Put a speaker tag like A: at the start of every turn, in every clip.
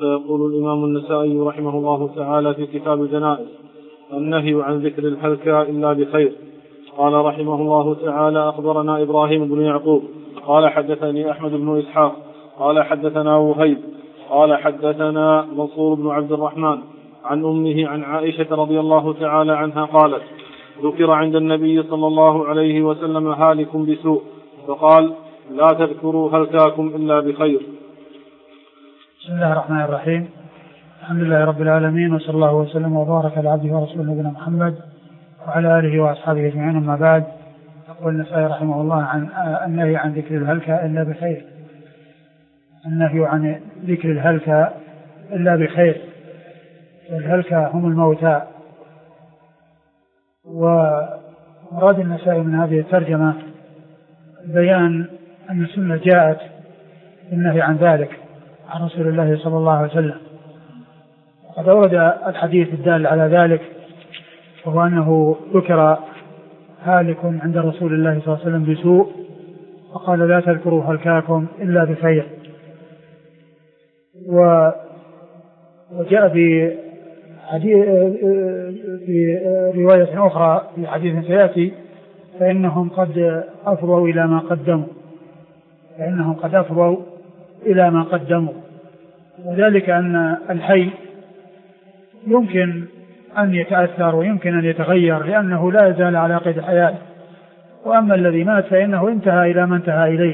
A: فيقول الإمام النسائي رحمه الله تعالى في كتاب الجنائز: النهي عن ذكر الهلكى إلا بخير. قال رحمه الله تعالى: أخبرنا إبراهيم بن يعقوب قال حدثني أحمد بن إسحاق قال حدثنا وهيب قال حدثنا منصور بن عبد الرحمن عن أمه عن عائشة رضي الله تعالى عنها قالت: ذكر عند النبي صلى الله عليه وسلم هالك بسوء فقال: لا تذكروا هلكاكم إلا بخير.
B: بسم الله الرحمن الرحيم. الحمد لله رب العالمين، وصلى الله وسلم وبارك على عبده ورسوله نبينا محمد وعلى آله وأصحابه أجمعين، أما بعد. يقول النسائي رحمه الله عن النهي عن ذكر الهلكى إلا بخير. النهي عن ذكر الهلكى إلا بخير. والهلكى هم الموتى. ومراد النسائي من هذه الترجمة بيان أن السنة جاءت بالنهي عن ذلك عن رسول الله صلى الله عليه وسلم. قد ورد الحديث الدال على ذلك، وهو أنه ذكر هالك عند رسول الله صلى الله عليه وسلم بسوء فقال: لا تذكروا هلكاكم إلا بخير. وجاء في رواية أخرى في حديث سيأتي: فإنهم قد أفضوا إلى ما قدموا. وذلك أن الحي يمكن أن يتأثر ويمكن أن يتغير لأنه لا يزال على قيد الحياة، وأما الذي مات فإنه انتهى إلى ما انتهى إليه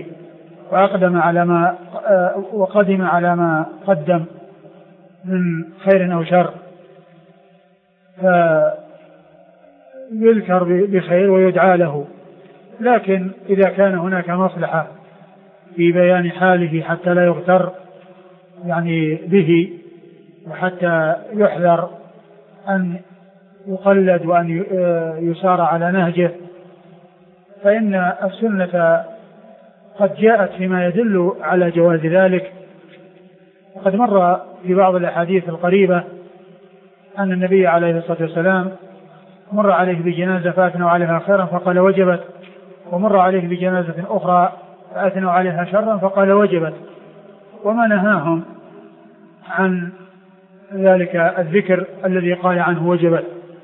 B: وقدم على ما قدم من خير أو شر، فيذكر بخير ويدعى له. لكن إذا كان هناك مصلحة في بيان حاله حتى لا يغتر به، وحتى يحذر أن يقلد وأن يسار على نهجه، فإن السنة قد جاءت فيما يدل على جواز ذلك. وقد مر في بعض الأحاديث القريبة أن النبي عليه الصلاة والسلام مر عليه بجنازة فأثنوا عليها خيرا فقال: وجبت. ومر عليه بجنازة أخرى فأثنوا عليها شرا فقال: وجبت. وما نهاهم عن ذلك الذكر الذي قال عنه وجبت.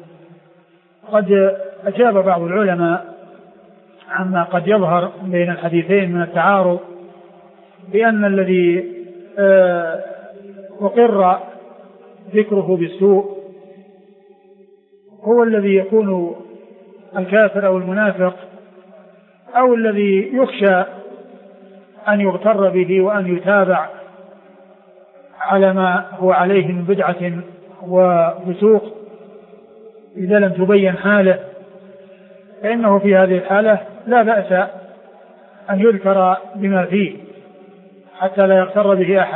B: قد أجاب بعض العلماء عما قد يظهر بين الحديثين من التعارض بأن الذي أقر ذكره بالسوء هو الذي يكون الكافر أو المنافق أو الذي يخشى أن يغتر به وأن يتابع على ما هو عليه من بدعة وفسوق إذا لم تبين حاله، فإنه في هذه الحالة لا بأس أن يذكر بما فيه حتى لا يغتر به أحد.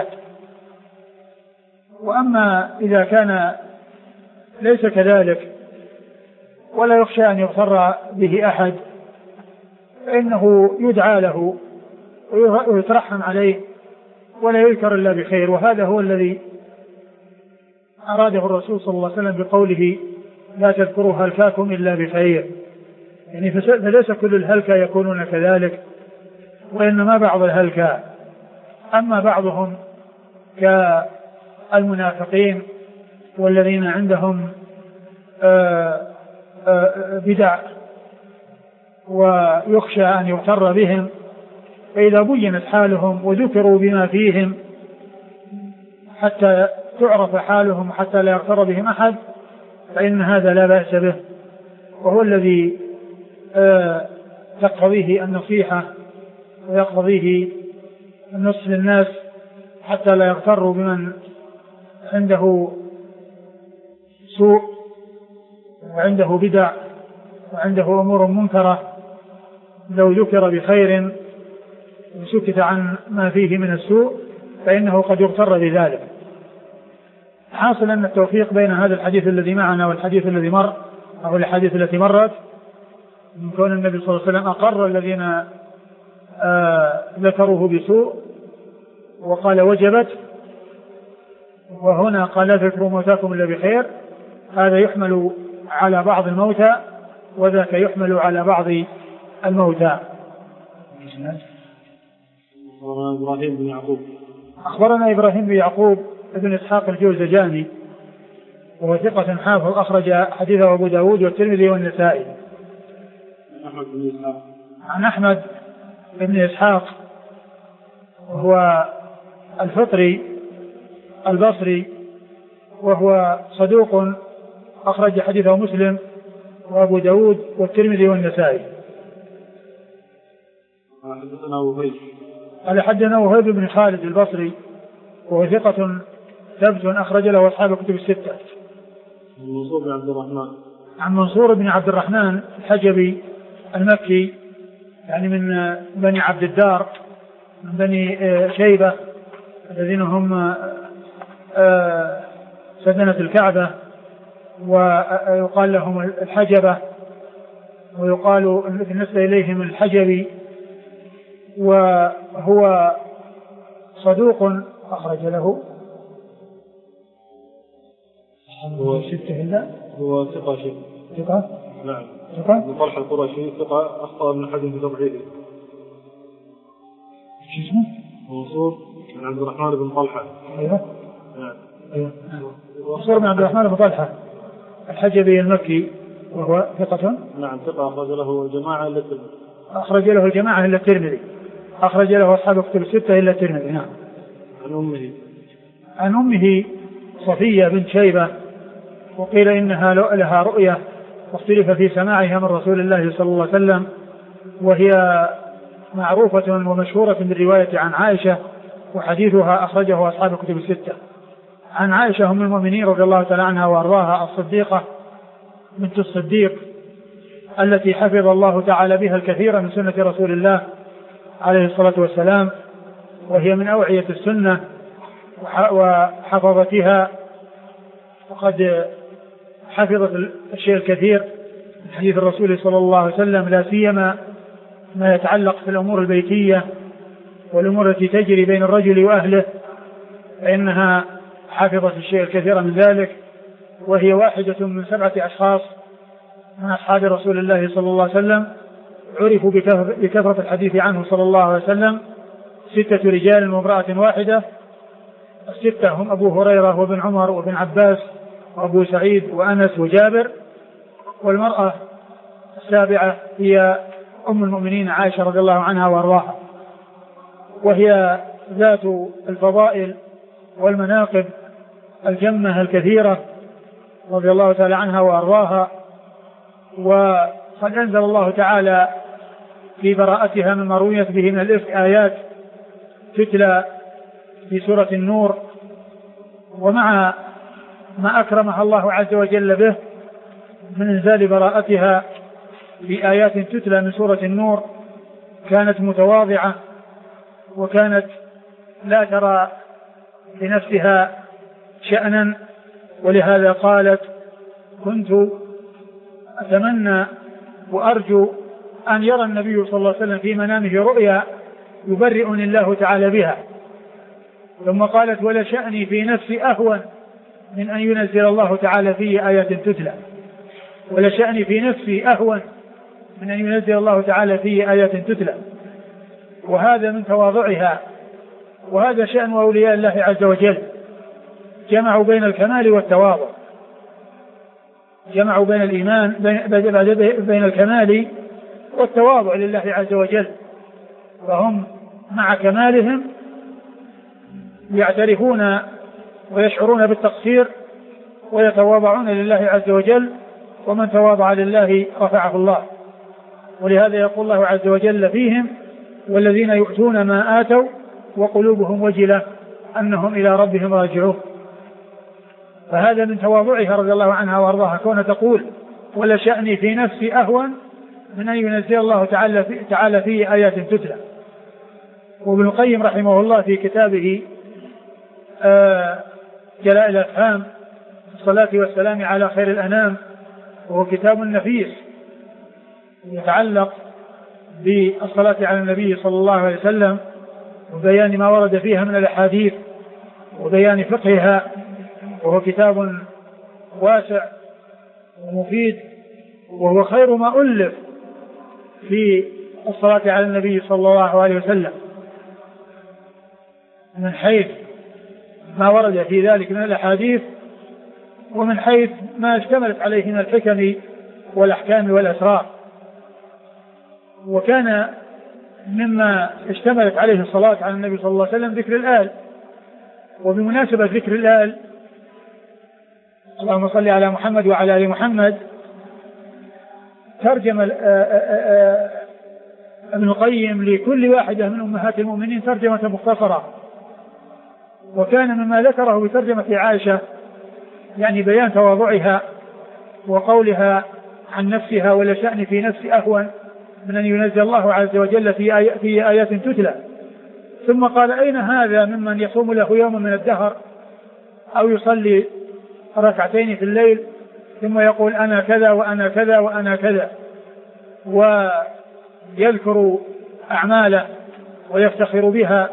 B: وأما إذا كان ليس كذلك ولا يخشى أن يغتر به أحد فإنه يدعى له ويترحم عليه ولا يذكر إلا بخير. وهذا هو الذي أراده الرسول صلى الله عليه وسلم بقوله: لا تذكروا هلكاكم إلا بخير. يعني فليس كل الهلكى يكونون كذلك، وإنما بعض الهلكى. أما بعضهم كالمنافقين والذين عندهم بدع ويخشى أن يغتر بهم، فإذا بينت حالهم وذكروا بما فيهم حتى تعرف حالهم حتى لا يغتر بهم أحد فإن هذا لا بأس به، وهو الذي تقتضيه النصيحة ويقتضيه النصح للناس حتى لا يغتروا بمن عنده سوء وعنده بدع وعنده أمور منكرة. لو ذكر بخير وسكت عن ما فيه من السوء فإنه قد يغتر بذلك. حاصل أن التوفيق بين هذا الحديث الذي معنا والحديث الذي مر أو الحديث التي مرت من كون النبي صلى الله عليه وسلم أقر الذين ذكروه بسوء وقال وجبت، وهنا قال: لا تذكروا موتاكم إلا بخير. هذا يحمل على بعض الموتى وذاك يحمل على بعض الموتى.
A: أخبرنا إبراهيم بن يعقوب.
B: أخبرنا إبراهيم بن يعقوب بن إسحاق الجوزجاني وهو ثقة حافظ أخرج حديثه أبو داود والترمذي والنسائي. عن أحمد بن إسحاق وهو الفطري البصري وهو صدوق أخرج حديثه مسلم وأبو داود والترمذي والنسائي. قال حدثنا وهيب بن خالد البصري وهو ثقة ثبت أخرج له أصحاب الكتب الستة. عن منصور بن عبد الرحمن الحجبي المكي يعني من بني عبد الدار من بني شيبة الذين هم سدنة الكعبة ويقال لهم الحجبة ويقال بالنسبة إليهم الحجبي وهو صدوق أخرج له
A: هو ثقة شيء
B: ثقة
A: نعم
B: ثقة
A: من طلحة القرشي ثقة أخطأ من أحد في تضعيفه.
B: شو اسمه؟
A: منصور بن عبد الرحمن بن طلحة.
B: أيوه
A: نعم
B: أيوه منصور بن عبد الرحمن بن طلحة الحجبي المكي وهو ثقة
A: نعم ثقة أخرج له الجماعة إلا الترمذي.
B: أخرج له الجماعة إلا الترمذي أخرج له أصحاب الكتب الستة إلا الترمذي. نعم. عن أمه صفية بنت شيبة وقيل إنها لها رؤية واختلف في سماعها من رسول الله صلى الله عليه وسلم وهي معروفة ومشهورة بالرواية عن عائشة وحديثها أخرجه أصحاب الكتب الستة. عن عائشة أم المؤمنين رضي الله تعالى عنها وأرضاها الصديقة بنت الصديق التي حفظ الله تعالى بها الكثير من سنة رسول الله عليه الصلاة والسلام وهي من أوعية السنة وحفظتها وقد حفظت الشيء الكثير من حديث الرسول صلى الله عليه وسلم لا سيما ما يتعلق في الأمور البيتية والأمور التي تجري بين الرجل وأهله فإنها حفظت الشيء الكثير من ذلك وهي واحدة من 7 أشخاص من أصحاب رسول الله صلى الله عليه وسلم عرفوا بكثرة الحديث عنه صلى الله عليه وسلم 6 رجال وامرأة واحدة. 6 هم أبو هريرة وابن عمر وابن عباس وأبو سعيد وأنس وجابر والمرأة 7 هي أم المؤمنين عائشة رضي الله عنها وأرضاها وهي ذات الفضائل والمناقب الجمة الكثيرة رضي الله تعالى عنها وأرضاها. وقد أنزل الله تعالى في براءتها مما رويت به من الإفك آيات تتلى في سورة النور ومع ما أكرمها الله عز وجل به من إنزال براءتها بآيات تتلى من سورة النور كانت متواضعة وكانت لا ترى لنفسها شأنا ولهذا قالت كنت أتمنى وأرجو أن يرى النبي صلى الله عليه وسلم في منامه رؤيا يبرئني الله تعالى بها. ثم قالت ولا شأني في نفسي أهون من أن ينزل الله تعالى في آيات تتلى ولا شأني في نفسي أهون من أن ينزل الله تعالى في آيات تتلى. وهذا من تواضعها وهذا شأن أولياء الله عز وجل جمعوا بين الكمال والتواضع جمعوا بين الإيمان بين الكمال والتواضع لله عز وجل فهم مع كمالهم يعترفون ويشعرون بالتقصير ويتواضعون لله عز وجل ومن تواضع لله رفعه الله. ولهذا يقول الله عز وجل فيهم والذين يؤتون ما آتوا وقلوبهم وجلة أنهم إلى ربهم راجعون. فهذا من تواضعها رضي الله عنها وارضاها كون تقول ولا شأني في نفسي أهون من أن ينزل الله تعالى في آيات تتلى. وابن القيم رحمه الله في كتابه جلاء الأفهام الصلاة والسلام على خير الأنام وهو كتاب نفيس يتعلق بالصلاة على النبي صلى الله عليه وسلم وبيان ما ورد فيها من الأحاديث وبيان فقهها وهو كتاب واسع ومفيد وهو خير ما ألف في الصلاة على النبي صلى الله عليه وسلم من حيث ما ورد في ذلك من الأحاديث، ومن حيث ما اشتملت عليه من الحكم والأحكام والأسرار. وكان مما اشتملت عليه الصلاة على النبي صلى الله عليه وسلم ذكر الآل. وبمناسبة ذكر الآل، اللهم صل على محمد وعلى آل محمد، ترجم ابن القيم لكل واحدة من أمهات المؤمنين ترجمة مختصرة. وكان مما ذكره بترجمة عائشة يعني بيان تواضعها وقولها عن نفسها: ولا شأن في نفسي أهون من أن ينزل الله عز وجل في آيات تتلى. ثم قال: أين هذا ممن يصوم له يوم من الدهر أو يصلي ركعتين في الليل ثم يقول أنا كذا وأنا كذا وأنا كذا، ويذكر أعماله ويفتخر بها.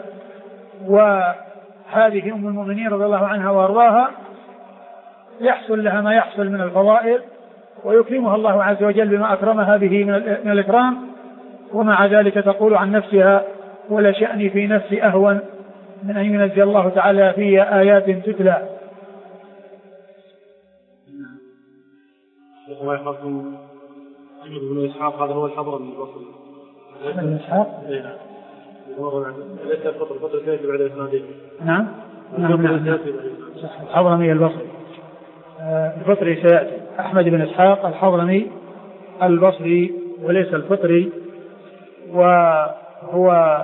B: وهذه أم المؤمنين رضي الله عنها وأرضاها يحصل لها ما يحصل من الفضائل، ويكرمها الله عز وجل بما أكرمها به من الإكرام، ومع ذلك تقول عن نفسها: ولا شأني في نفسي أهون من أن ينزل الله تعالى في آيات تتلى.
A: الله يحفظكم. أحمد بن إسحاق هذا هو الحضرمي البصري.
B: أحمد بن إسحاق؟
A: ليس الفترة الثالثة بعد الإسنادين.
B: نعم. الحضرمي البصري. الفطري سيأتي. أحمد بن إسحاق الحضرمي البصري وليس الفطري، وهو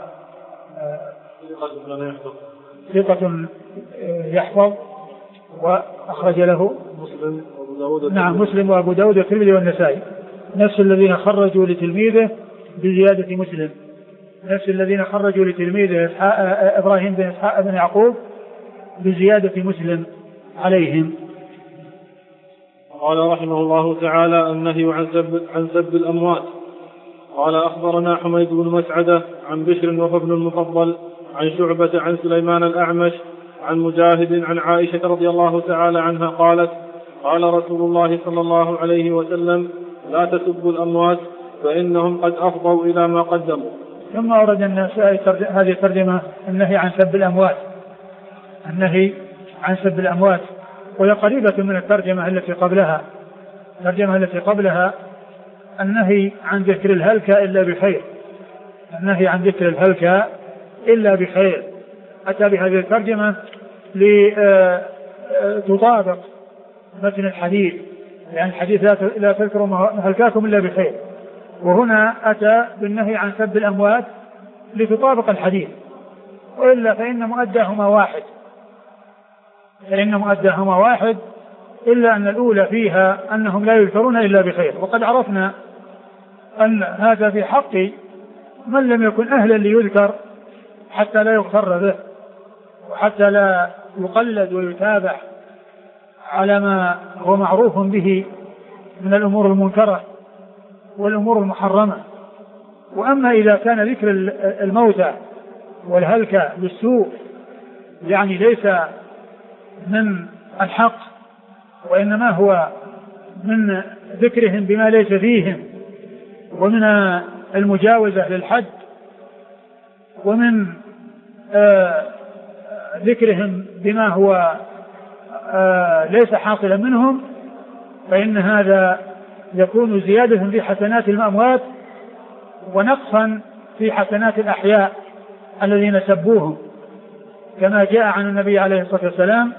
B: ثقة يحفظ، وأخرج له
A: مسلم وأبو داود.
B: نعم، مسلم وأبو داود والترمذي والنسائي، نفس الذين خرجوا لتلميذه بزيادة مسلم، نفس الذين خرجوا لتلميذه إبراهيم بن إسحاق بن يعقوب بزيادة مسلم عليهم.
A: قال رحمه الله تعالى: النهي عن سب الأموات. قال: أخبرنا حميد بن مسعدة عن بشر وهو ابن المفضل عن شعبة عن سليمان الأعمش عن مجاهد عن عائشة رضي الله تعالى عنها قالت: قال رسول الله صلى الله عليه وسلم: لا تسبوا الأموات فإنهم قد أفضوا إلى ما قدموا.
B: ثم أورد النسائي هذه الترجمة: النهي عن سب الأموات، النهي عن سب الأموات، وهي قريبة من الترجمة التي قبلها. الترجمة التي قبلها النهي عن ذكر الهلكة إلا بخير، النهي عن ذكر الهلكة إلا بخير. أتى بهذه الترجمة لتطابق متن الحديث، لأن الحديث لا تذكروا هلكاكم إلا بخير، وهنا أتى بالنهي عن سب الأموات لتطابق الحديث، وإلا فإن مؤداهما واحد، إلا أن الأولى فيها أنهم لا يذكرون إلا بخير. وقد عرفنا أن هذا في حق من لم يكن أهلا ليذكر حتى لا يغتر به، وحتى لا يقلد ويتابع على ما هو معروف به من الأمور المنكرة والأمور المحرمة. وأما إذا كان ذكر الموتى والهلكة بالسوء يعني ليس من الحق، وإنما هو من ذكرهم بما ليس فيهم، ومن المجاوزة للحد، ومن ذكرهم بما هو ليس حاصلا منهم، فإن هذا يكون زيادة في حسنات الأموات ونقصا في حسنات الأحياء الذين سبوهم، كما جاء عن النبي عليه الصلاة والسلام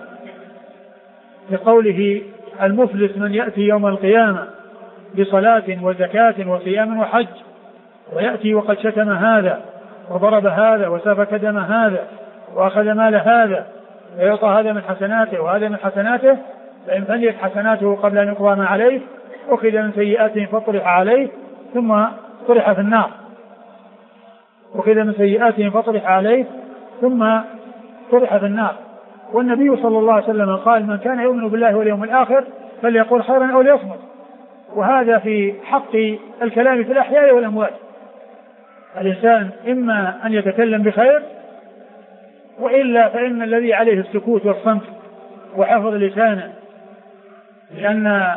B: بقوله: المفلس من يأتي يوم القيامة بصلاة وزكاة وصيام وحج، ويأتي وقد شتم هذا وضرب هذا وسفك دم هذا وأخذ مال هذا، ويعطى هذا من حسناته وهذا من حسناته، فإن فنيت حسناته قبل أن يقضى ما عليه أخذ من سيئاته فطرح عليه ثم طرح في النار، أخذ من سيئاته فطرح عليه ثم طرح في النار. والنبي صلى الله عليه وسلم قال: من كان يؤمن بالله واليوم الآخر فليقول خيرا أو ليصمت. وهذا في حق الكلام في الأحياء والأموات، الإنسان إما أن يتكلم بخير، وإلا فإن الذي عليه السكوت والصمت وحفظ لسانه، لأن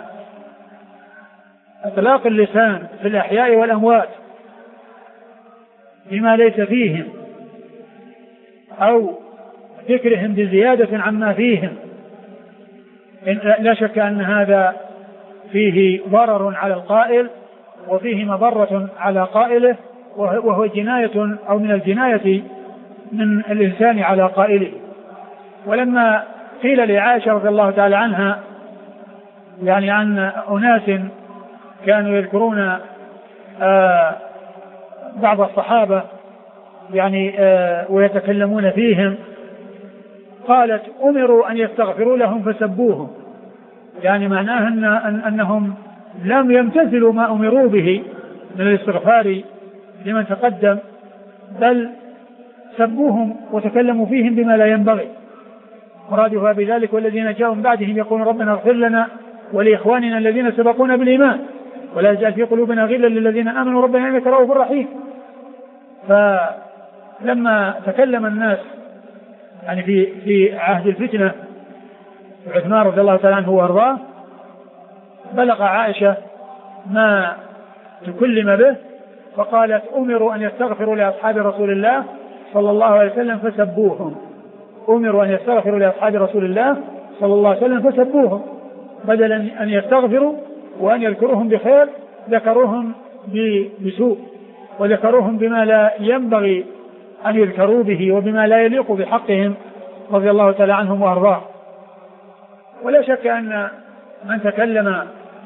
B: إطلاق اللسان في الأحياء والأموات بما ليس فيهم، أو ذكرهم بزيادة عما فيهم. لا شك أن هذا فيه ضرر على القائل وفيه مضرة على قائله، وهو جناية أو من الجناية من الإنسان على قائله. ولما قيل لعائشة رضي الله تعالى عنها يعني عن أناس كانوا يذكرون بعض الصحابة يعني ويتكلمون فيهم، قالت أمروا أن يستغفروا لهم فسبوهم، يعني معناه أنهم لم يمتثلوا ما أمروا به من الاستغفار لمن تقدم، بل سبوهم وتكلموا فيهم بما لا ينبغي. مرادها بذلك والذين جاءوا من بعدهم يقولون ربنا اغفر لنا ولإخواننا الذين سبقونا بالإيمان ولا تجعل في قلوبنا غلا للذين آمنوا ربنا إنك رؤوف رحيم. فلما تكلم الناس يعني في عهد الفتنة عثمان رضي الله تعالى عنه وارضاه، بلغ عائشة ما تكلم به، فقالت أمروا أن يستغفروا لأصحاب رسول الله صلى الله عليه وسلم فسبوهم. أمروا أن يستغفروا لأصحاب رسول الله صلى الله عليه وسلم فسبوهم، بدلا أن يستغفروا وأن يذكروهم بخير ذكروهم بسوء، وذكروهم بما لا ينبغي أن يذكروا به وبما لا يليق بحقهم رضي الله تعالى عنهم وأرضاه. ولا شك أن من تكلم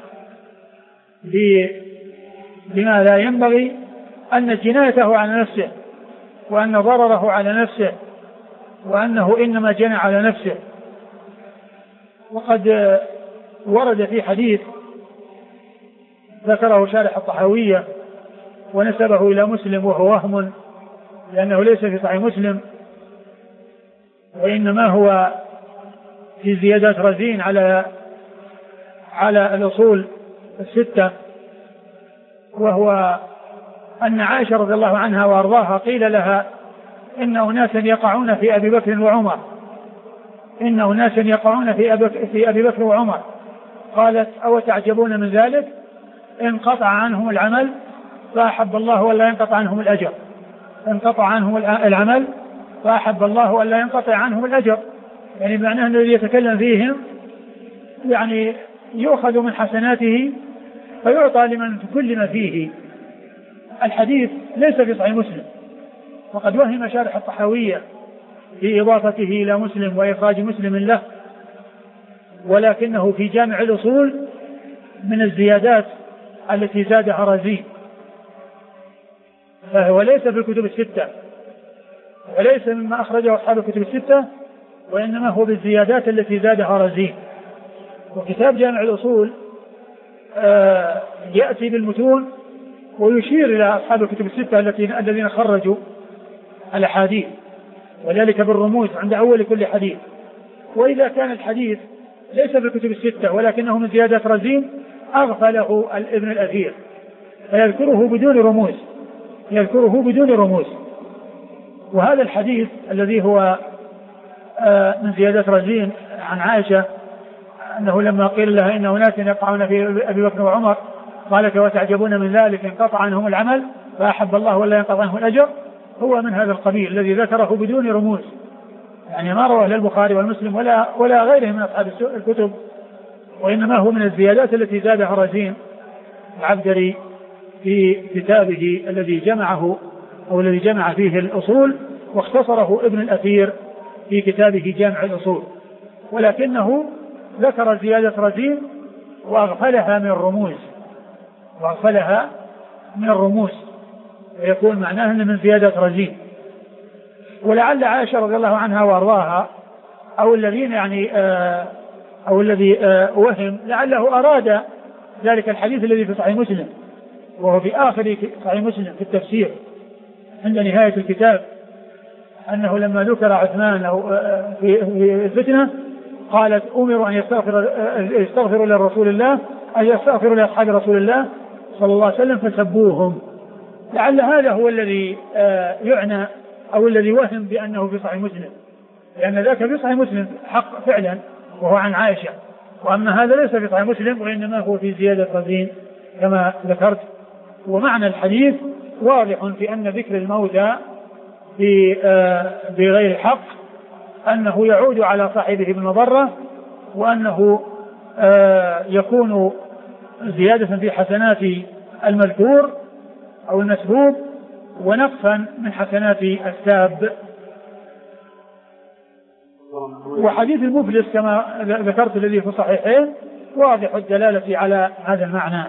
B: بما لا ينبغي أن جنايته على نفسه، وأن ضرره على نفسه، وأنه إنما جنى على نفسه. وقد ورد في حديث ذكره شارح الطحاوية ونسبه إلى مسلم وهو وهم، لأنه ليس في صحيح مسلم، وإنما هو في زيادات رزين على الأصول الستة، وهو أن عائشة رضي الله عنها وأرضاها قيل لها إن أناسا يقعون في أبي بكر وعمر، إن أناسا يقعون في أبي بكر وعمر. قالت أو تعجبون من ذلك؟ انقطع عنهم العمل فأحب الله ولا ينقطع عنهم الأجر، انقطع عنهم العمل فأحب الله ولا ينقطع عنهم الأجر، يعني معناه أن الذي يتكلم فيهم يعني يؤخذ من حسناته فيعطى لمن تكلم فيه. الحديث ليس في صحيح مسلم، وقد وهم شارح الطحاوية في إضافته إلى مسلم وإخراج مسلم له، ولكنه في جامع الأصول من الزيادات التي زادها رزين، فهو ليس في الكتب الستة وليس مما أخرجه أصحاب الكتب الستة، وإنما هو بالزيادات التي زادها رزين. وكتاب جامع الأصول يأتي بالمتون ويشير إلى أصحاب الكتب الستة الذين خرجوا الأحاديث، وذلك بالرموز عند أول كل حديث. وإذا كان الحديث ليس في الكتب الستة ولكنه من زيادة رزين أغفله ابن الأثير فيذكره بدون رموز، وهذا الحديث الذي هو من زيادة رزين عن عائشة أنه لما قيل لها إن أناس يقعون في أبي بكر وعمر قالت وتعجبون من ذلك انقطع عنهم العمل فأحب الله ولا ينقطع عنهم الأجر، هو من هذا القبيل الذي ذكره بدون رموز، يعني ما رواه البخاري والمسلم ولا غيره من أصحاب الكتب، وإنما هو من الزيادات التي زادها رزين العبدري في كتابه الذي جمعه أو الذي جمع فيه الأصول، واختصره ابن الأثير في كتابه جامع الأصول، ولكنه ذكر زيادة رزين وأغفلها من الرموز ويكون معناه من زيادة رزين. ولعل عائشة رضي الله عنها وأرضاها أو الذين يعني أو الذي وهم لعله أراد ذلك الحديث الذي في صحيح مسلم، وهو في آخر صحيح مسلم في التفسير عند نهاية الكتاب، أنه لما ذكر عثمان في الفتنة قالت أمروا أن يستغفروا لرسول الله أن يستغفروا لأصحاب رسول الله صلى الله عليه وسلم فسبوهم. لعل هذا هو الذي يعنى أو الذي وهم بأنه في صحيح مسلم، لأن ذاك في صحيح مسلم حق فعلا وهو عن عائشة، وأما هذا ليس في صحيح مسلم وإنما هو في زيادة رزين كما ذكرت. ومعنى الحديث واضح في أن ذكر الموتى بغير حق أنه يعود على صاحبه بالمضرة، وأنه يكون زيادة في حسنات المذكور أو المسبوب ونقصا من حسنات الساب. وحديث المفلس كما ذكرت الذي في الصحيحين واضح الدلالة على هذا المعنى.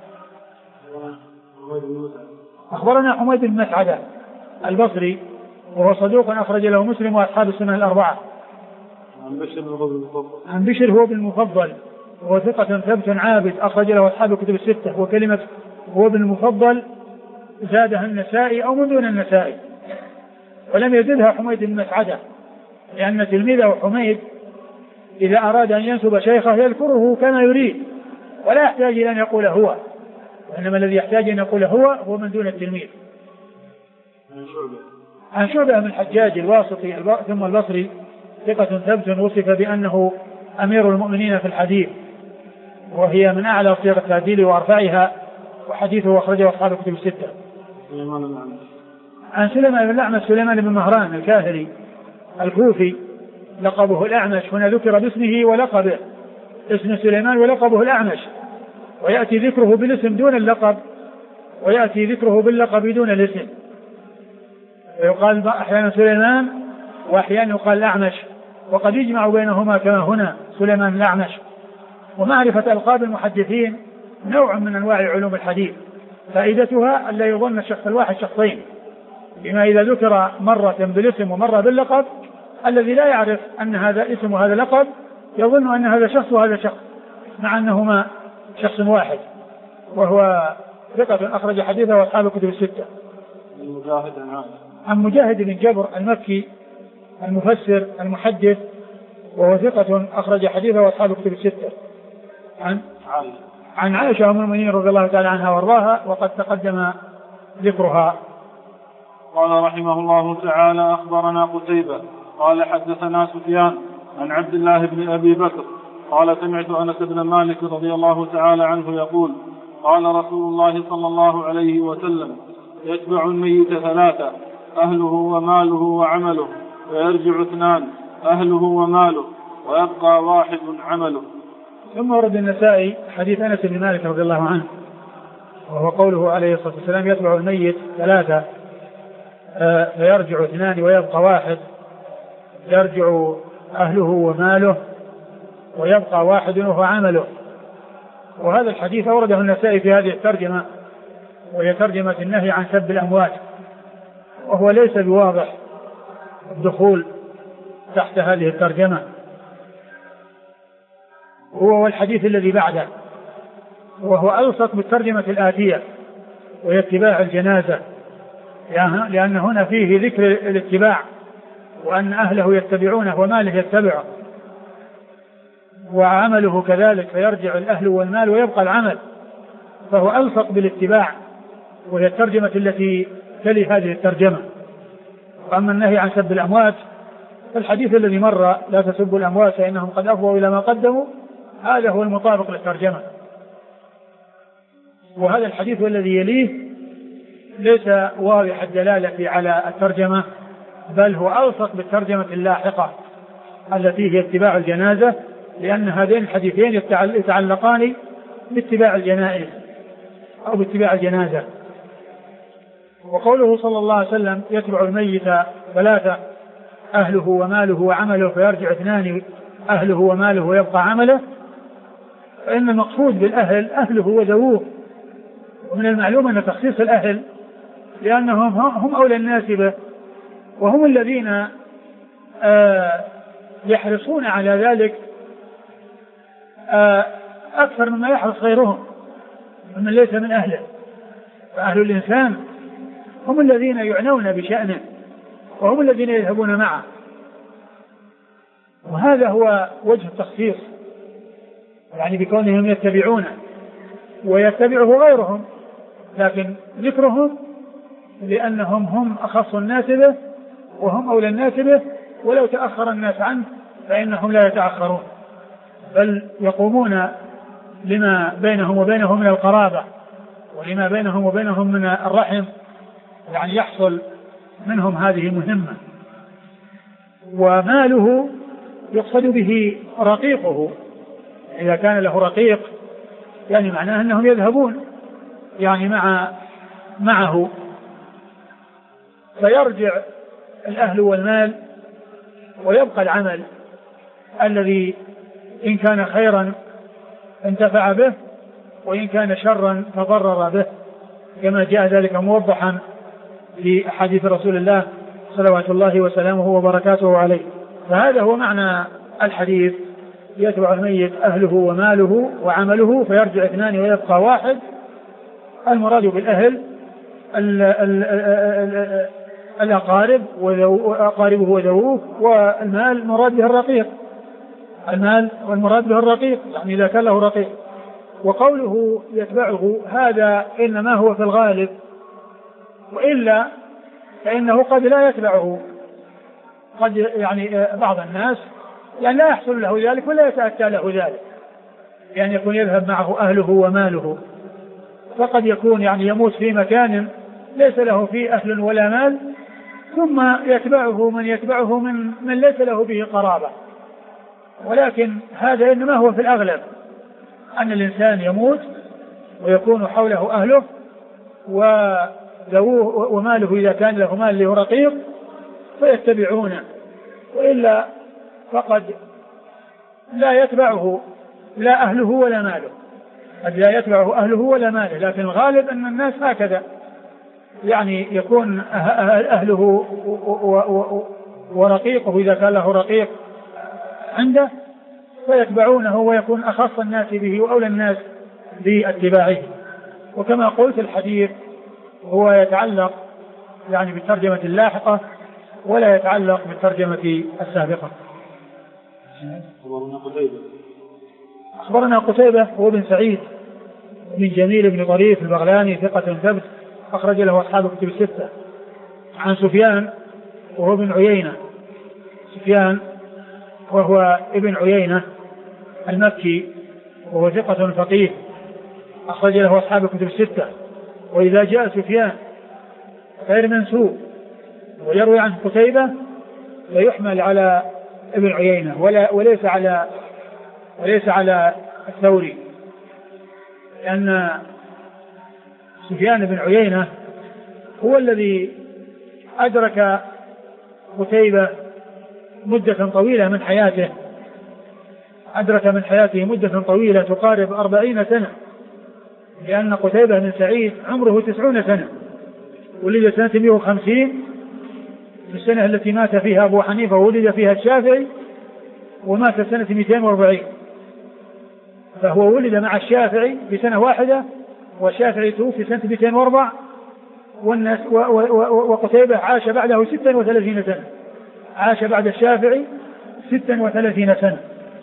B: أخبرنا حميد بن مسعدة البصري وهو صدوق أخرج له مسلم وأصحاب السنن الأربعة. عن بشر هو بن المفضل وهو ثقة ثبت عابد أخرج له أصحاب الكتب الستة. وكلمة هو بن المفضل زادها النسائي أو من دون النسائي ولم يزدها حميد بن مسعدة، لأن تلميذه حميد إذا أراد أن ينسب شيخه يذكره كما يريد ولا يحتاج إلى أن يقول هو، وإنما الذي يحتاج أن يقول هو من دون التلميذ. عن شعبة بن الحجاج الواسطي ثم البصري ثقة ثبت وصف بأنه أمير المؤمنين في الحديث، وهي من أعلى صيغ التعديل وأرفعها، وحديثه أخرجه أصحاب الكتب الستة. عن سليمان بن الأعمش سليمان بن مهران الكاهلي الكوفي لقبه الأعمش، هنا ذكر باسمه ولقبه، اسم سليمان ولقبه الأعمش، ويأتي ذكره بالاسم دون اللقب ويأتي ذكره باللقب دون الاسم، ويقال أحيانا سليمان وأحيانا يقال الأعمش، وقد يجمع بينهما كما هنا سليمان الأعمش. ومعرفة ألقاب المحدثين نوع من أنواع علوم الحديث، فائدتها ألا يظن الشخص الواحد شخصين، بما إذا ذكر مرة بالاسم ومرة باللقب الذي لا يعرف أن هذا اسم وهذا لقب يظن أن هذا شخص وهذا شخص، مع أنهما شخص واحد. وهو ثقة أخرج حديثه وأصحاب الكتب الستة. عن مجاهد بن جبر المكي المفسر المحدث وهو ثقة أخرج حديثه وأصحاب الكتب الستة. عن عائشة أم المؤمنين رضي الله تعالى عنها وارضاها وقد تقدم ذكرها.
A: قال رحمه الله تعالى: أخبرنا قتيبة قال حدثنا سفيان عن عبد الله بن أبي بكر قال سمعت أنس بن مالك رضي الله تعالى عنه يقول: قال رسول الله صلى الله عليه وسلم: يتبع الميت ثلاثة: أهله وماله وعمله، ويرجع اثنان: أهله وماله، ويبقى واحد عمله.
B: ثم ورد النسائي حديث أنس بن مالك رضي الله عنه، وهو قوله عليه الصلاة والسلام: يتبع الميت ثلاثة فيرجع اثنان ويبقى واحد، يرجع أهله وماله ويبقى واحد وهو عمله. وهذا الحديث أورده النسائي في هذه الترجمة، وهي ترجمة النهي عن سب الأموات، وهو ليس بواضح الدخول تحت هذه الترجمة. هو الحديث الذي بعده، وهو ألصق بالترجمة الآتية وهي اتباع الجنازة، لأن هنا فيه ذكر الاتباع وأن أهله يتبعونه وماله يتبعه وعمله كذلك، فيرجع الأهل والمال ويبقى العمل، فهو ألصق بالاتباع وهي الترجمة التي تلي هذه الترجمة. وأما النهي عن سب الأموات فالحديث الذي مر: لا تسبوا الأموات فإنهم قد أفضوا إلى ما قدموا، هذا هو المطابق للترجمة. وهذا الحديث الذي يليه ليس واضح الدلالة على الترجمة، بل هو ألصق بالترجمة اللاحقة التي هي اتباع الجنازة، لأن هذين الحديثين يتعلقان باتباع الجنائز أو باتباع الجنازة. وقوله صلى الله عليه وسلم: يتبع الميت ثلاثة: أهله وماله وعمله، فيرجع اثنان: أهله وماله ويبقى عمله، فإن المقصود بالأهل أهله وذووه. ومن المعلوم أن تخصيص الأهل لأنهم هم أولى الناس به، وهم الذين يحرصون على ذلك أكثر مما يحرص غيرهم ومن ليس من أهله. فأهل الإنسان هم الذين يعنون بشأنه وهم الذين يذهبون معه، وهذا هو وجه التخصيص، يعني بكونهم يتبعونه ويتبعه غيرهم، لكن ذكرهم لأنهم هم أخص الناس به وهم أولى الناس به، ولو تأخر الناس عنه فإنهم لا يتأخرون، بل يقومون لما بينهم وبينهم من القرابة ولما بينهم وبينهم من الرحم، يعني يحصل منهم هذه المهمة. وماله يقصد به رقيقه، إذا كان له رقيق يعني معناه أنهم يذهبون يعني معه، فيرجع الأهل والمال ويبقى العمل الذي إن كان خيرا انتفع به وإن كان شرا فضرر به، كما جاء ذلك موضحا في حديث رسول الله صلوات الله وسلامه وبركاته عليه. فهذا هو معنى الحديث: يتبع الميت أهله وماله وعمله فيرجع اثنان ويبقى واحد. المراد بالأهل الأقارب وأقاربه وذووه، والمال المراد به الرقيق، المال والمراد به الرقيق يعني إذا كان له رقيق. وقوله يتبعه هذا إنما هو في الغالب، وإلا فإنه قد لا يتبعه، قد يعني بعض الناس يعني لا يحصل له ذلك ولا يتأتى له ذلك، يعني يكون يذهب معه أهله وماله، فقد يكون يعني يموت في مكان ليس له فيه أهل ولا مال، ثم يتبعه من يتبعه من ليس له به قرابة. ولكن هذا إنما هو في الأغلب، أن الإنسان يموت ويكون حوله أهله وذووه وماله إذا كان له مال له رقيق فيتبعونه، وإلا فقد لا يتبعه لا أهله ولا ماله، قد لا يتبعه أهله ولا ماله. لكن الغالب أن الناس هكذا، يعني يكون أهله ورقيقه إذا كان له رقيق عنده فيتبعونه، ويكون أخص الناس به وأولى الناس باتباعه. وكما قلت الحديث هو يتعلق يعني بالترجمة اللاحقة ولا يتعلق بالترجمة السابقة. أخبرنا قتيبة هو بن سعيد بن جميل بن طريف البغلاني ثقة ثبت أخرج له أصحاب كتب الستة. عن سفيان وهو بن عيينة، سفيان وهو ابن عيينة المكي وهو ثقة فقيه أخرج له أصحاب كتب الستة. وإذا جاء سفيان غير منسوب ويروي عن قتيبة فيحمل على ابن عيينة وليس على الثوري، لأن سفيان بن عيينة هو الذي أدرك قتيبة مدة طويلة من حياته، أدرك من حياته مدة طويلة تقارب 40 سنة، لأن قتيبة بن سعيد عمره 90 سنة، ولد سنة 150 في السنة التي مات فيها أبو حنيفة وولد فيها الشافعي، ومات سنة 240، فهو ولد مع الشافعي بسنة واحدة، والشافعي توفي سنة 204، وقتيبة عاش بعده 36 سنة، عاش بعد الشافعي 36 سنة.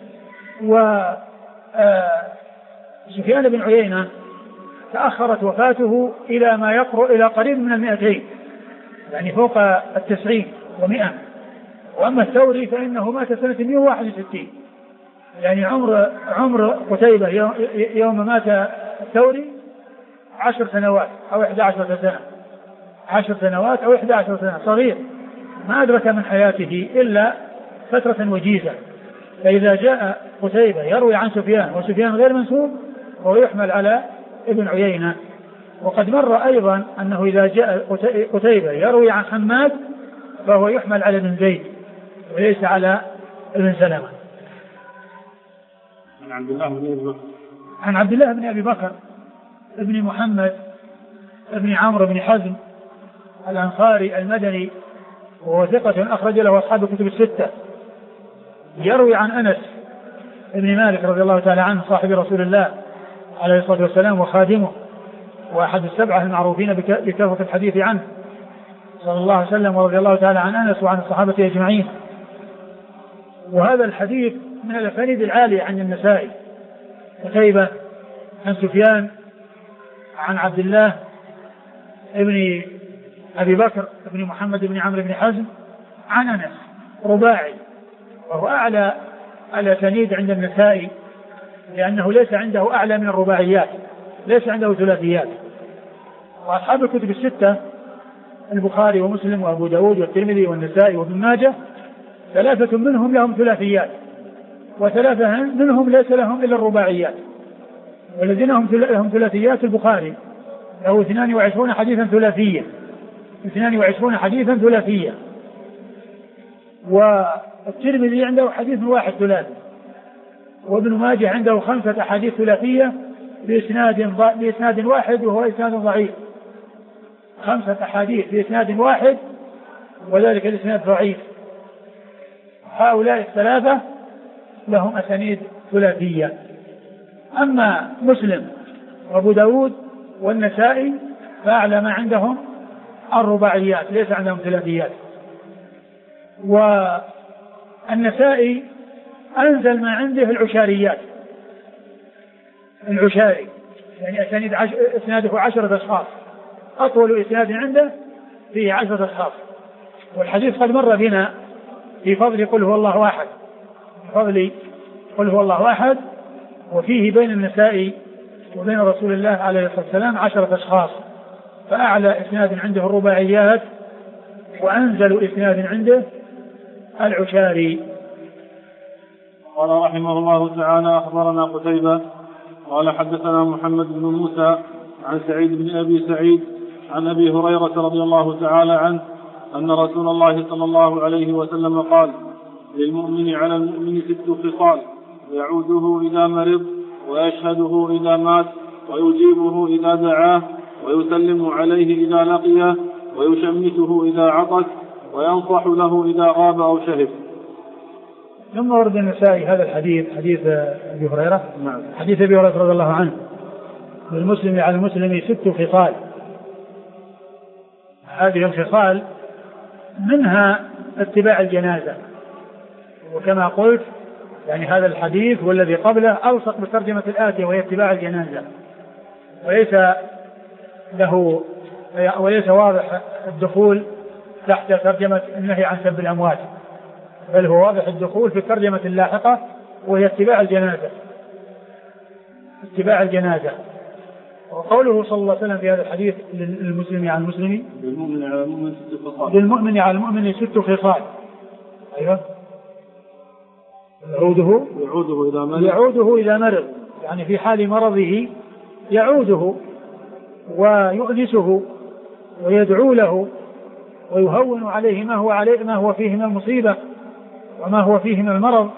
B: وسفيان بن عيينة تأخرت وفاته إلى ما يقرب إلى قريب من 200، يعني فوق 90 و100. وأما الثوري فإنه مات سنة 161، يعني عمر قتيبة يوم مات الثوري 10 سنوات أو 11 سنة، 10 سنوات أو 11 سنة، صغير ما أدرك من حياته إلا فترة وجيزة. فإذا جاء قتيبة يروي عن سفيان وسفيان غير منسوب هو يحمل على ابن عيينة. وقد مر أيضا أنه إذا جاء قتيبة يروي عن حماد فهو يحمل على ابن زيد وليس على ابن سلمة. عن عبد الله بن أبي بكر ابن محمد ابن عمرو بن حزم الأنصاري المدني وهو ثقة أخرج له أصحاب كتب الستة. يروي عن أنس ابن مالك رضي الله تعالى عنه صاحب رسول الله عليه الصلاة والسلام وخادمه وأحد السبعة المعروفين بكثرة الحديث عنه صلى الله عليه وسلم، ورضي الله تعالى عن أنس وعن الصحابة أجمعين. وهذا الحديث من الأسانيد العالية عن النسائي. قتيبة عن سفيان عن عبد الله ابن أبي بكر ابن محمد ابن عمرو بن حزم عن أنس، رباعي، وهو أعلى الأسانيد عند النسائي، لأنه ليس عنده أعلى من الرباعيات، ليس عنده ثلاثيات. وأصحاب الكتب الستة البخاري ومسلم وأبو داود والترمذي والنسائي وابن ماجه 3 منهم لهم ثلاثيات، و3 منهم ليس لهم إلا الرباعيات. والذين لهم ثلاثيات البخاري له 22 حديثا ثلاثية، 22 حديثا ثلاثية. والترمذي عنده حديث واحد ثلاثي، وابن ماجه عنده 5 أحاديث ثلاثية بإسناد واحد وهو إسناد ضعيف. 5 أحاديث بإسناد واحد وذلك الإسناد ضعيف. هؤلاء ال3 لهم أسانيد ثلاثية. أما مسلم وأبو داود والنسائي فأعلى ما عندهم الرباعيات، ليس عندهم ثلاثيات. والنسائي أنزل ما عنده العشاريات، العشاري يعني إسناده 10 أشخاص، أطول إسناد عنده فيه 10 أشخاص. والحديث قد مر بنا في فضل قل هو الله أحد، في فضل قل هو الله أحد، وفيه بين النسائي وبين رسول الله عليه الصلاة والسلام 10 أشخاص. فأعلى إسناد عنده الرباعيات، وأنزل إسناد عنده العشاري.
A: قال رحمه الله تعالى: أخبرنا قتيبة قال حدثنا محمد بن موسى عن سعيد بن أبي سعيد عن أبي هريرة رضي الله تعالى عنه أن رسول الله صلى الله عليه وسلم قال: للمؤمن على المؤمن 6 خصال: يعوده إذا مرض، ويشهده إذا مات، ويجيبه إذا دعاه، ويسلم عليه إذا لقيه، ويشمته إذا عطس، وينصح له إذا غاب أو شهد.
B: ثم ورد النسائي هذا الحديث، حديث أبي هريرة.
A: نعم.
B: حديث أبي هريرة رضي الله عنه: للمسلم على المسلم 6 خصال. هذه الخصال منها اتباع الجنازة، وكما قلت يعني هذا الحديث والذي قبله ألصق بالترجمة الآتية وهي اتباع الجنازة، وليس واضح الدخول تحت ترجمة النهي عن سب الأموات، بل هو واضح الدخول في الترجمة اللاحقة وهي اتباع الجنازة. اتباع الجنازة. وقوله صلى الله عليه وسلم في هذا الحديث: للمسلم على المسلم،
A: للمؤمن على المؤمن 6 خصال.
B: للمؤمن على المؤمن 6 خصال. أيوه. يعوده إذا مرض، يعني في حال مرضه يعوده ويؤنسه ويدعو له ويهون عليه ما هو فيه من المصيبة وما هو فيه من المرض،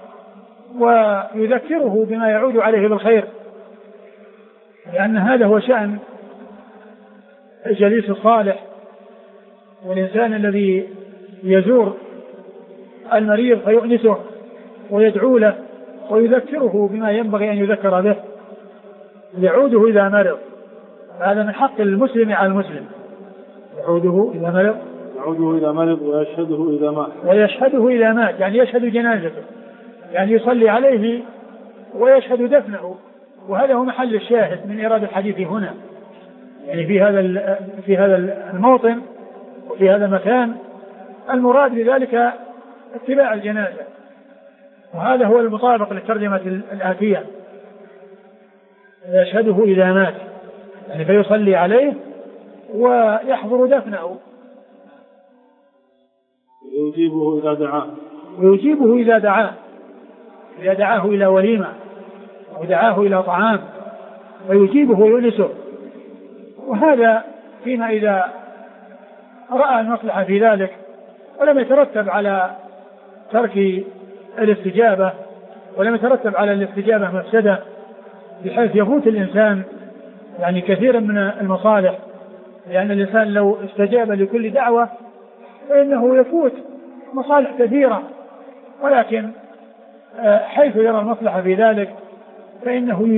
B: ويذكره بما يعود عليه بالخير، لأن هذا هو شأن الجليس الصالح والإنسان الذي يزور المريض فيؤنسه ويدعو له ويذكره بما ينبغي أن يذكر به. يعوده إذا مرض، هذا من حق المسلم على المسلم. يعوده إذا مرض ويشهده إذا مات، يعني يشهد جنازته، يعني يصلي عليه ويشهد دفنه. وهذا هو محل الشاهد من إيراد الحديث هنا، يعني في هذا الموطن وفي هذا المكان المراد بذلك اتباع الجنازة، وهذا هو المطابق للترجمة الآتية: يشهده إذا مات، يعني فيصلي عليه ويحضر دفنه. ويجيبه إذا دعاه، إذا دعاه إلى وليمة أو دعاه إلى طعام ويجيبه ويؤنسه. وهذا فيما إذا رأى المصلحة في ذلك ولم يترتب على ترك الاستجابة، ولم يترتب على الاستجابة مفسدة بحيث يفوت الإنسان يعني كثيرا من المصالح، لأن الإنسان لو استجاب لكل دعوة فإنه يفوت مصالح كثيرة، ولكن حيث يرى المصلحة في ذلك فإنه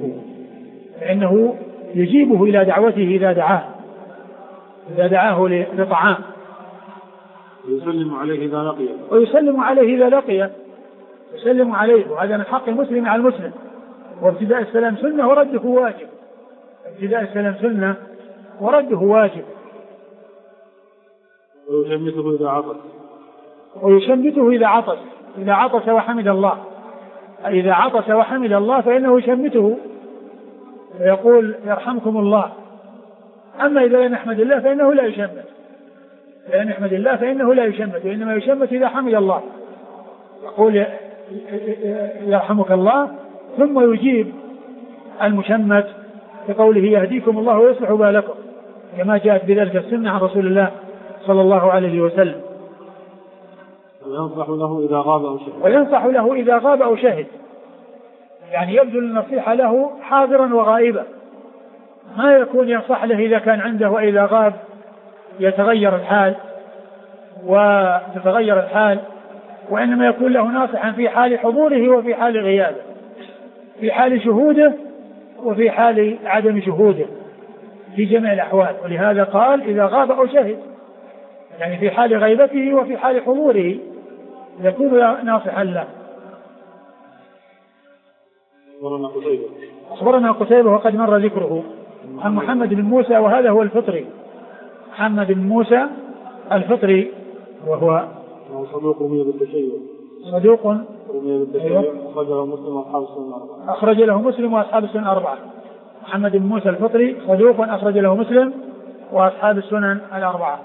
B: يجيبه إلى دعوته إذا دعاه لطعام،
A: ويسلم عليه إذا لقيه،
B: يسلم عليه. وهذا من حق المسلم على المسلم. وابتداء السلام سنة ورده واجب، ابتداء السلام سنة ورده واجب. ويشمته إذا عطس وحمد الله. إذا عطس وحمد الله فإنه يشمته ويقول يرحمكم الله. أما إذا لم يحمد الله فإنه لا يشمت، لأن يحمد الله فإنه لا يشمت، وإنما يشمت إذا حمد الله، يقول يرحمك الله ثم يجيب المشمت بقوله يهديكم الله ويصلح بالكم، كما جاءت بذلك السنة عن رسول الله صلى الله عليه وسلم.
A: وينصح له إذا غاب أو شهد،
B: وينصح له إذا غاب أو شهد، يعني يبذل النصيحة له حاضرا وغائبا، ما يكون ينصح له إذا كان عنده وإذا غاب يتغير الحال، وإنما يكون له ناصحا في حال حضوره وفي حال غيابه، في حال شهوده وفي حال عدم شهوده، في جميع الأحوال. ولهذا قال إذا غاب أو شهد، يعني في حال غيبته وفي حال حضوره يكون ناصحا له. أخبرنا قتيبة وقد مر ذكره عن محمد بن موسى، وهذا هو الفطري، محمد بن موسى الفطري، وهو
A: صدوق رمي بالتشيع،
B: أخرج له مسلم وأصحاب السنن الأربعة. محمد بن موسى الفطري صدوق أخرج له مسلم وأصحاب السنن الأربعة.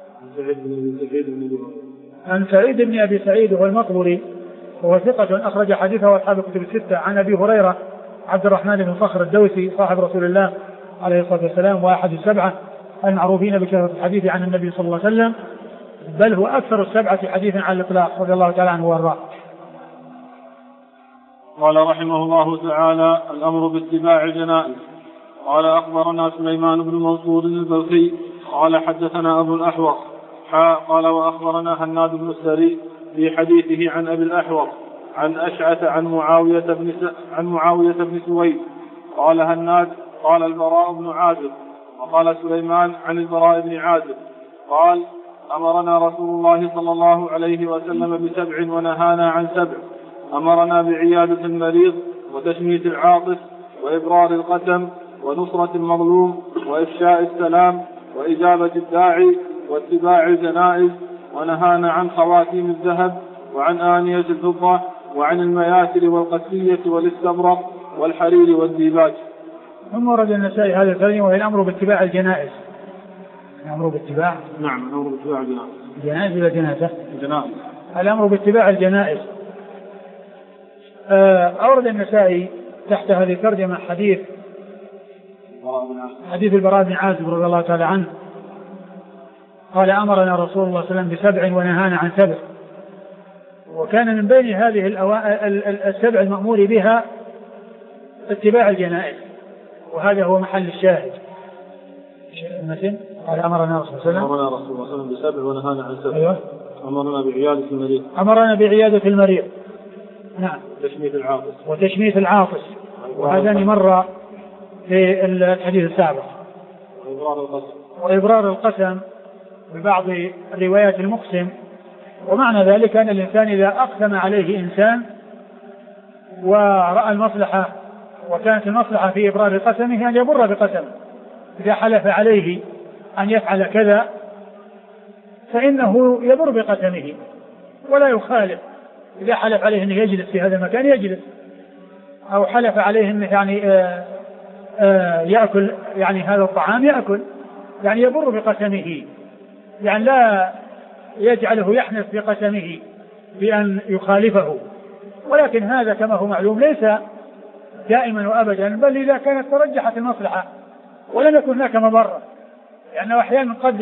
B: عن سعيد بن أبي سعيد وهو المقبري، وهو ثقة أخرج حديثه أصحاب الكتب الستة. عن أبي هريرة عبد الرحمن بن صخر الدوسي صاحب رسول الله عليه الصلاة والسلام، وأحد السبعة المعروفين بكثرة الحديث عن النبي صلى الله عليه وسلم، بل هو أكثر السبعة حديثا على الإطلاق، رضي الله تعالى عنه وارضاه.
A: قال رحمه الله تعالى: الأمر باتباع الجنائز. قال أخبرنا سليمان بن منصور البلخي قال حدثنا أبو الأحوص قال وأخبرنا هناد بن السري في حديثه عن أبي الأحوص عن أشعث عن معاوية بن سويد. قال هناد قال البراء بن عازب، وقال سليمان عن البراء بن عازب قال: أمرنا رسول الله صلى الله عليه وسلم ب7 ونهانا عن 7. أمرنا بعيادة المريض وتشميت العاطف وإبرار القسم ونصرة المظلوم وإفشاء السلام وإجابة الداعي واتباع الجنائز، ونهانا عن خواتيم الذهب وعن آنية الفضة وعن المياسر والقسية والاستبرق والحرير والديباج.
B: ثم ورد النسائي هذا الكلمة وهي الأمر باتباع الجنائز. الأمر باتباع
A: الأمر باتباع
B: الجنائز إلى جنازة
A: الجنائز.
B: الأمر باتباع الجنائز. أورد النسائي تحت هذه الترجمة حديث البراء بن عازب رضي الله تعالى عنه قال: أمرنا رسول الله صلى الله عليه وسلم ب7 ونهانا عن 7. وكان من بين هذه ال7 المأمور بها اتباع الجنائز، وهذا هو محل الشاهد. قال أمرنا رسول الله صلى الله عليه وسلم
A: ب7 ونهانا عن 7.
B: أيوة.
A: أمرنا بعيادة المريض.
B: نعم.
A: وتشميت
B: العاطس وهذان مر في الحديث السابق. وإبرار القسم ببعض الروايات المقسم. ومعنى ذلك أن الإنسان إذا أقسم عليه إنسان ورأى المصلحة وكانت المصلحة في إبرار قسمه أن يبر بقسمه، إذا حلف عليه أن يفعل كذا فإنه يبر بقسمه ولا يخالف. إذا حلف عليه أنه يجلس في هذا المكان يجلس، أو حلف عليه أنه يأكل هذا الطعام يأكل، يبر بقسمه، لا يجعله يحنث بقسمه بأن يخالفه. ولكن هذا كما هو معلوم ليس دائما وأبدا، بل إذا كانت ترجحت المصلحة ولم يكن هناك مضرة، لأنه أحيانا قد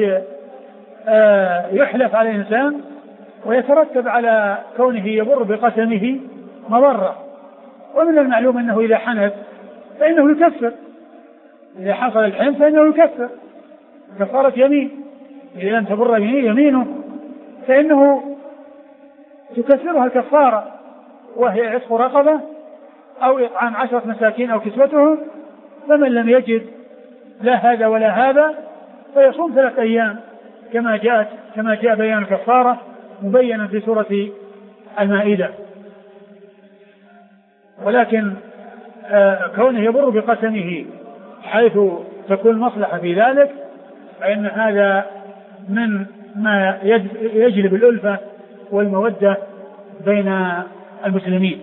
B: يحلف على الإنسان ويترتب على كونه يبر بقسمه مضرة. ومن المعلوم أنه إذا حنث فإنه يكفر، إذا حصل الحنث فإنه يكفر كفارة يمين، إذا لم تبر يمينه فإنه تكفرها الكفارة، وهي عتق رقبة أو إطعام 10 مساكين أو كسوتهم. فمن لم يجد لا هذا ولا هذا فيصوم 3 أيام كما جاء بيان الكفارة مبينا في سورة المائدة. ولكن كونه يبر بقسمه حيث تكون مصلحة في ذلك فإن هذا من ما يجلب الألفة والمودة بين المسلمين.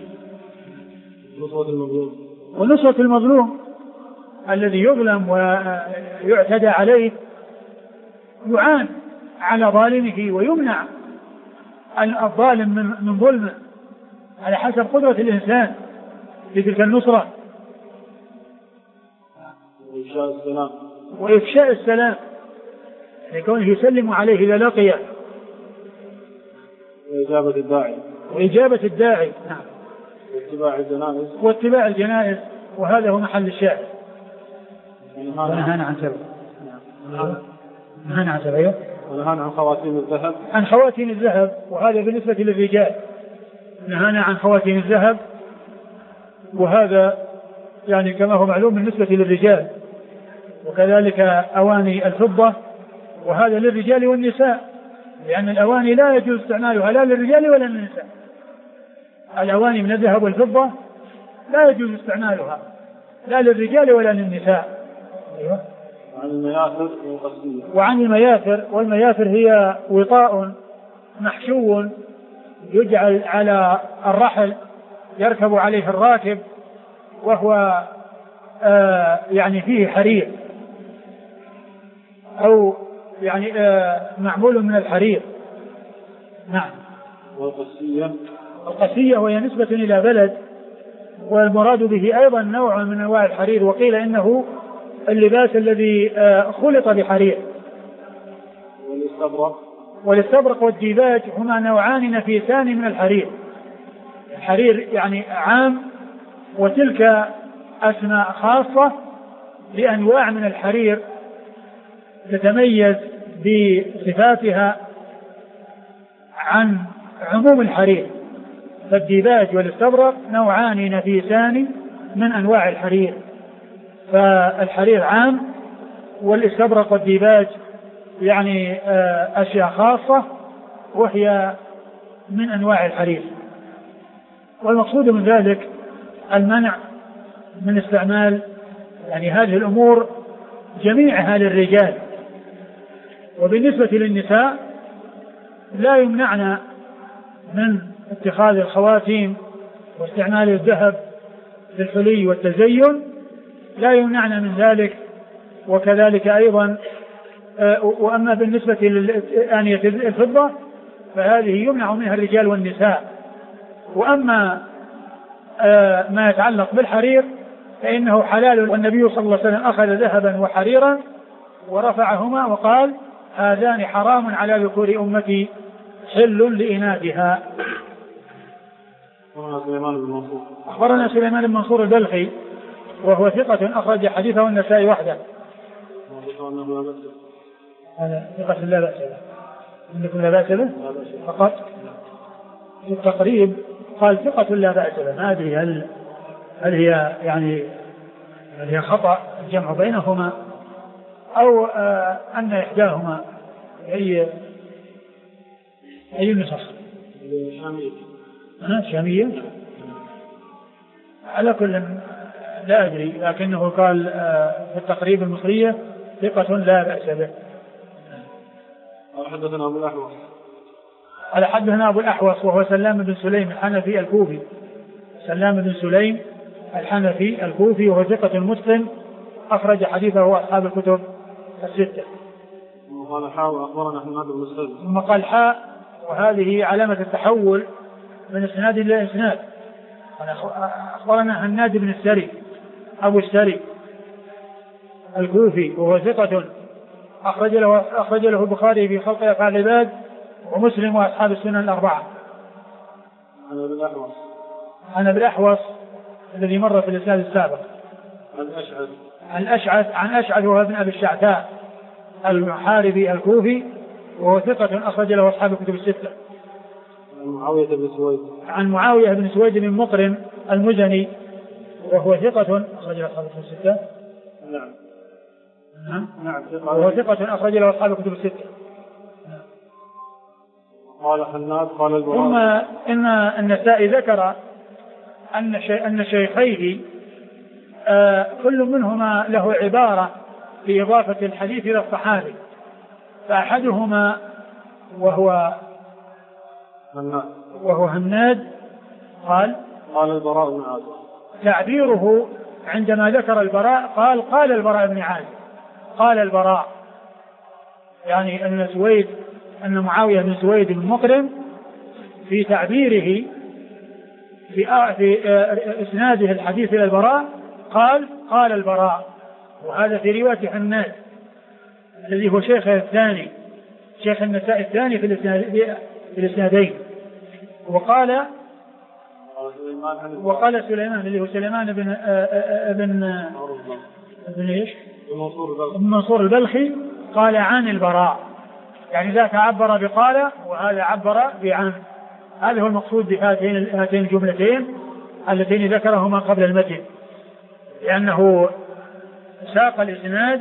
B: ونصرة المظلوم الذي يظلم ويعتدى عليه يعان على ظالمه ويمنع الظالم من ظلمه على حسب قدرة الإنسان في تلك النصرة. وإفشاء السلام لكونه يسلم عليه إذا لقيه. وإجابة الداعي. نعم. واتباع الجنائز وهذا هو محل الشاهد. ونهانا عن سبب. نهانا عن سبب.
A: ونهانا عن خواتيم الذهب.
B: عن خواتيم الذهب وهذا بالنسبة للرجال. نهانا عن خواتيم الذهب وهذا يعني كما هو معلوم بالنسبة للرجال، وكذلك أواني الفضة وهذا للرجال والنساء، لأن الأواني لا يجوز استعمالها لا للرجال ولا للنساء. الأواني من الذهب والفضة لا يجوز استعمالها لا للرجال ولا للنساء. أيوة.
A: وعن المياثر والقصية.
B: وعن المياثر، والمياثر هي وطاء محشو يجعل على الرحل يركب عليه الراكب، وهو يعني فيه حرير أو يعني معمول من الحرير. نعم.
A: والقصية.
B: القصية وهي نسبة إلى بلد، والمراد به أيضا نوع من أنواع الحرير، وقيل إنه اللباس الذي خلط بحرير. والاستبرق والديباج هما نوعان نفيسان من الحرير. الحرير يعني عام، وتلك أسماء خاصة لأنواع من الحرير تتميز بصفاتها عن عموم الحرير. فالديباج والاستبرق نوعان نفيسان من أنواع الحرير، فالحرير عام، والاستبرق والديباج يعني أشياء خاصة وهي من أنواع الحرير. والمقصود من ذلك المنع من استعمال يعني هذه الأمور جميعها للرجال. وبالنسبة للنساء لا يمنعن من اتخاذ الخواتيم واستعمال الذهب للحلي والتزين، لا يمنعن من ذلك. وكذلك أيضا وأما بالنسبة لآنية الفضة فهذه يمنع منها الرجال والنساء. وأما ما يتعلق بالحرير فإنه حلال، والنبي صلى الله عليه وسلم أخذ ذهبا وحريرا ورفعهما وقال هذان حرام على ذكور أمتي حل لإناثها. أخبرنا سليمان بن منصور البلخي وهو ثقة أخرج حديثه النسائي وحده. هذا ثقة لا بأس به. عندكم لا بأس به فقط في التقريب قال ثقة لا بأس به. ما أدري هل هي يعني هل هي خطأ الجمع بينهما أو أن إحداهما أي النسخ شامية على كل لا أدري، لكنه قال في التقريب المصرية ثقة لا بأس به.
A: حدثنا أبو الأحوص.
B: قال حدثنا أبو الأحوص وهو سلام بن سليم الحنفي الكوفي. سلام بن سليم الحنفي الكوفي وهو ثقة متقن أخرج حديثه أصحاب الكتب الستة.
A: وقال حاء أخبرنا حماد بن سليم.
B: ثم قال حاء وهذه علامة التحول من إسناد إلى إسناد. أخبرنا هناد بن السري أبو السري الكوفي وهو ثقة أخرج له البخاري في خلق أفعال العباد ومسلم وأصحاب السنن الأربعة. عن أبي الأحوص الذي مر في الإسناد السابق. عن أشعث وهو ابن أبي الشعثاء المحاربي الكوفي وهو ثقة أخرج له أصحاب الكتب الستة. عن معاوية بن سويد بن مقرن المزني وهو ثقة أخرج له أصحاب الكتب الستة. نعم وهو ثقة أخرج له أصحاب الكتب الستة.
A: قال حناد قال البراء.
B: ثم إن النسائي ذكر أن شيخيه كل منهما له عبارة في إضافة الحديث إلى الصحابي، فأحدهما وهو هناد قال
A: البراء بن عازب.
B: تعبيره عندما ذكر البراء قال البراء بن عازب، قال البراء يعني أن سويد أن معاوية بن سويد بن مقرن في تعبيره في إسناده الحديث إلى البراء قال البراء، وهذا في رواية حناد الذي هو شيخه الثاني، شيخ النسائي الثاني في الإسنادين. وقال سليمان الذي هو سليمان بن ايش؟ بن منصور البلخي قال عن البراء، يعني ذاك عبر بقال وهذا عبر بعن. هذا هو المقصود بهاتين الجملتين اللتين ذكرهما قبل المتن، لأنه ساق الإسناد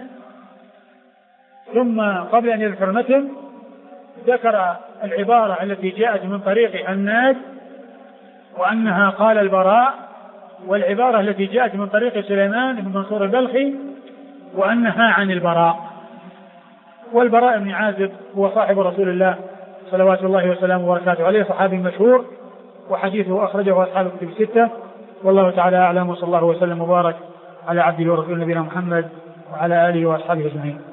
B: ثم قبل أن يذكر المتن ذكر العبارة التي جاءت من طريق حناد وأنها قال البراء، والعبارة التي جاءت من طريق سليمان بن منصور البلخي وأنها عن البراء. والبراء بن عازب هو صاحب رسول الله صلوات الله وسلامه وبركاته عليه، صحابي مشهور، وحديثه أخرجه أصحاب الكتب الستة. والله تعالى أعلم، وصلى الله وسلم وبارك على عبده ورسوله نبينا محمد وعلى آله وأصحابه أجمعين.